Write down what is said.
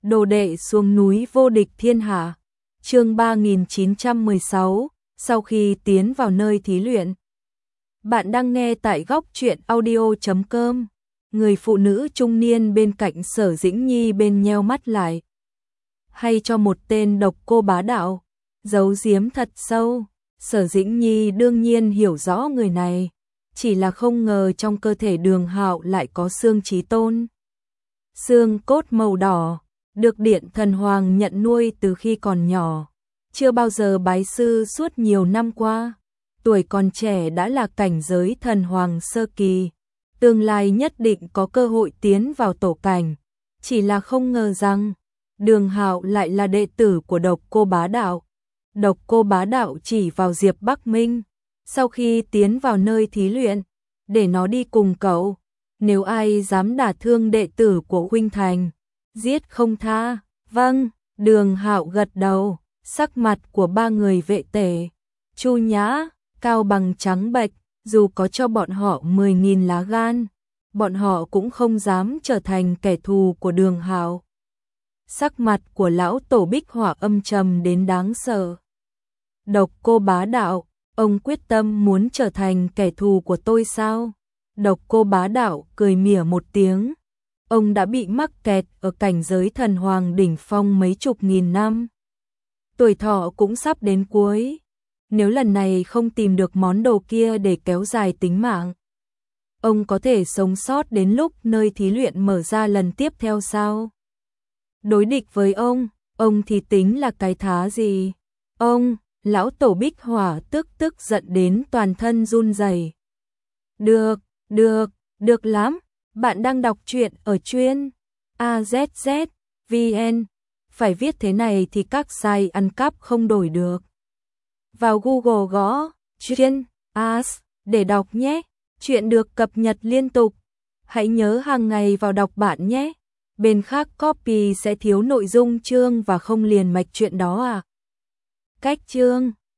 Đồ đệ xuống núi vô địch thiên hạ. Chương 3916, sau khi tiến vào nơi thí luyện. Bạn đang nghe tại góc truyện audio.com. Người phụ nữ trung niên bên cạnh Sở Dĩnh Nhi bên nheo mắt lại. Hay cho một tên độc cô bá đạo, giấu giếm thật sâu. Sở Dĩnh Nhi đương nhiên hiểu rõ người này, chỉ là không ngờ trong cơ thể Đường Hạo lại có xương chí tôn. Xương cốt màu đỏ, được Điện Thần Hoàng nhận nuôi từ khi còn nhỏ, chưa bao giờ bái sư suốt nhiều năm qua. Tuổi còn trẻ đã là cảnh giới thần hoàng sơ kỳ, tương lai nhất định có cơ hội tiến vào tổ cảnh, chỉ là không ngờ rằng Đường Hạo lại là đệ tử của độc cô bá đạo. Độc cô bá đạo chỉ vào Diệp Bắc Minh, sau khi tiến vào nơi thí luyện, để nó đi cùng cậu, nếu ai dám đả thương đệ tử của huynh thành, giết không tha. Vâng, Đường Hạo gật đầu, sắc mặt của ba người vệ tể, Chu Nhã, Cao Bằng trắng bệch, dù có cho bọn họ 10.000 lá gan, bọn họ cũng không dám trở thành kẻ thù của Đường Hạo. Sắc mặt của lão tổ Bích Hỏa âm trầm đến đáng sợ. Độc cô bá đạo, ông quyết tâm muốn trở thành kẻ thù của tôi sao? Độc cô bá đạo cười mỉa một tiếng. Ông đã bị mắc kẹt ở cảnh giới thần hoàng đỉnh phong mấy chục nghìn năm. Tuổi thọ cũng sắp đến cuối. Nếu lần này không tìm được món đồ kia để kéo dài tính mạng, ông có thể sống sót đến lúc nơi thí luyện mở ra lần tiếp theo sao? Đối địch với ông thì tính là cái thá gì? Ông, lão tổ Bích Hỏa tức giận đến toàn thân run rẩy. Được lắm. Bạn đang đọc truyện ở chuyên AZZ.vn. Phải viết thế này thì các site ăn cắp không đổi được. Vào Google gõ chuyên AZ để đọc nhé. Chuyện được cập nhật liên tục. Hãy nhớ hàng ngày vào đọc bạn nhé. Bên khác copy sẽ thiếu nội dung chương và không liền mạch chuyện đó à. Cách chương